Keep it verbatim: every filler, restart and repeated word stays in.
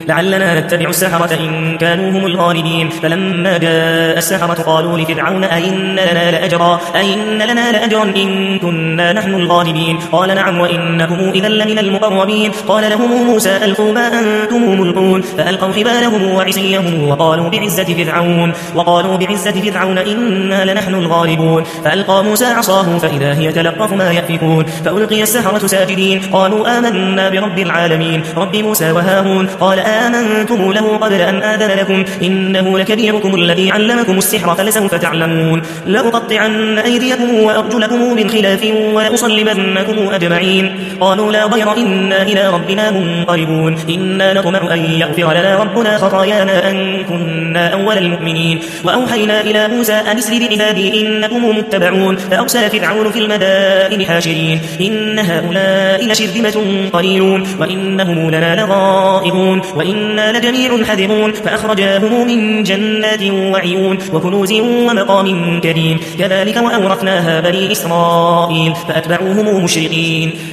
لعلنا نتبع السحرة إن كانوا هم الغالبين. فلما جاء السحرة قالوا لفرعون أئن لنا لأجرا أئن لنا لأجرا إن كنا نحن الغالبين. قال نعم وإنكم إذا لمن المقربين. قال لهم موسى ألقوا ما أنتم ملقون. فألقوا حبالهم وعصيهم وقالوا بعزة فرعون وقالوا بعزة فرعون إنا لنحن الغالبون. فألقى موسى عصاه فإذا هي تلقف ما يأفكون. فألقي السحرة ساجدين قالوا آمنا برب العالمين رب موسى وهارون. قال آمنتم له قبل أن آذن لكم إنه لكبيركم الذي علمكم السحر فلسوف تعلمون. لأقطعن أيديكم وأرجلكم من خلاف ولأصلبنكم أجمعين. قالوا لا ضير إنا إلى ربنا منقلبون. إنا نطمع أن يغفر لنا ربنا خطايانا أن كنا أول المؤمنين. وأوحينا إلى موسى أن اسر بعبادي إنكم متبعون. فأرسل فرعون في المدائن حاشرين إن هؤلاء لشرذمة قليلون وإنهم لنا لغائظون وإنا لجميع حذرون. فأخرجاهم من جنات وعيون وكنوز ومقام كريم. كذلك وأورثناها بني إسرائيل فأتبعوهم مشرقين.